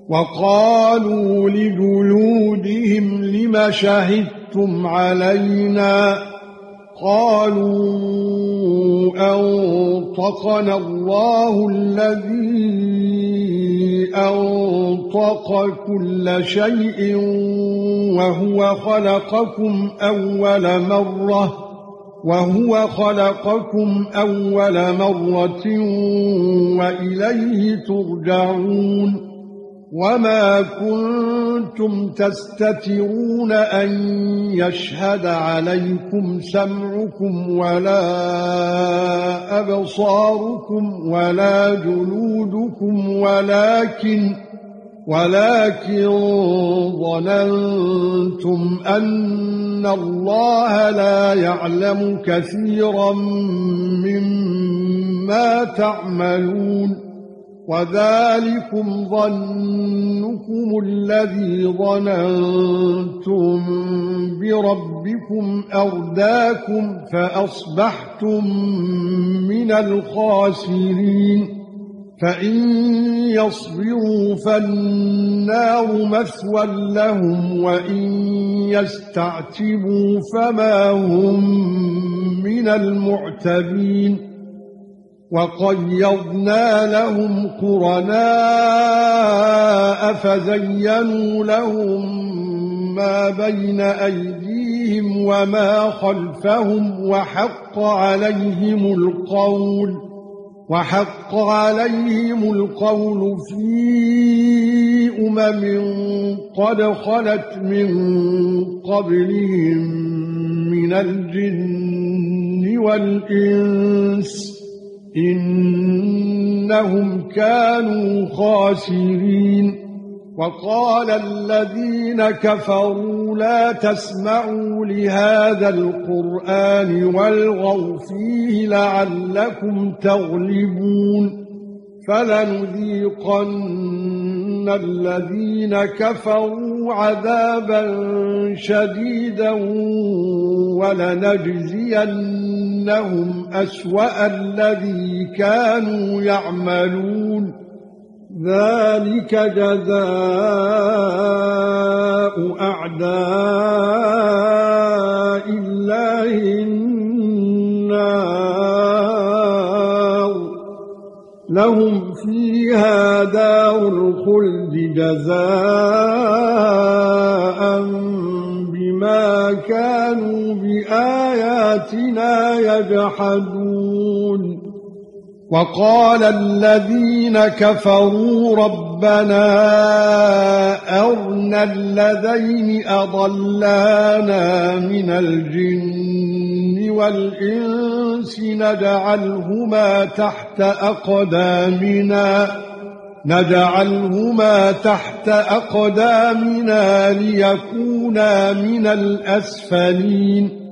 وقالوا لجلودهم لم شهدتم علينا قالوا أنطقنا الله الذي أنطق كل شيء وهو خلقكم أول مرة وإليه ترجعون وما كنتم تستترون أن يشهد عليكم سمعكم ولا أبصاركم ولا جلودكم ولكن ظننتم أن الله لا يعلم كثيرا مما تعملون وذلكم ظنكم الذي ظننتم بربكم أرداكم فأصبحتم من الخاسرين فإن يصبروا فالنار مثوى لهم وإن يستعتبوا فما هم من المعتبين وقيضنا لهم قرناء فزينوا لهم ما بين أيديهم وما خلفهم وحق عليهم القول في قد خلت من قبلهم من الجن والإنس إنهم كانوا خاسرين وقال الذين كفروا لا تسمعوا لهذا القرآن والغوا فيه لعلكم تغلبون فلنذيقن الذين كفروا عذابا شديدا ولنجزينهم أسوأ الذي كانوا يعملون ذلك جزاء أعداء الله النار لهم فيها دار الخلد جزاء بما كانوا بآياتنا يجحدون وقال الذين كفروا ربنا أرنا الذين أضلانا من الجن والإنس نجعلهما تحت أقدامنا ليكونا من الأسفلين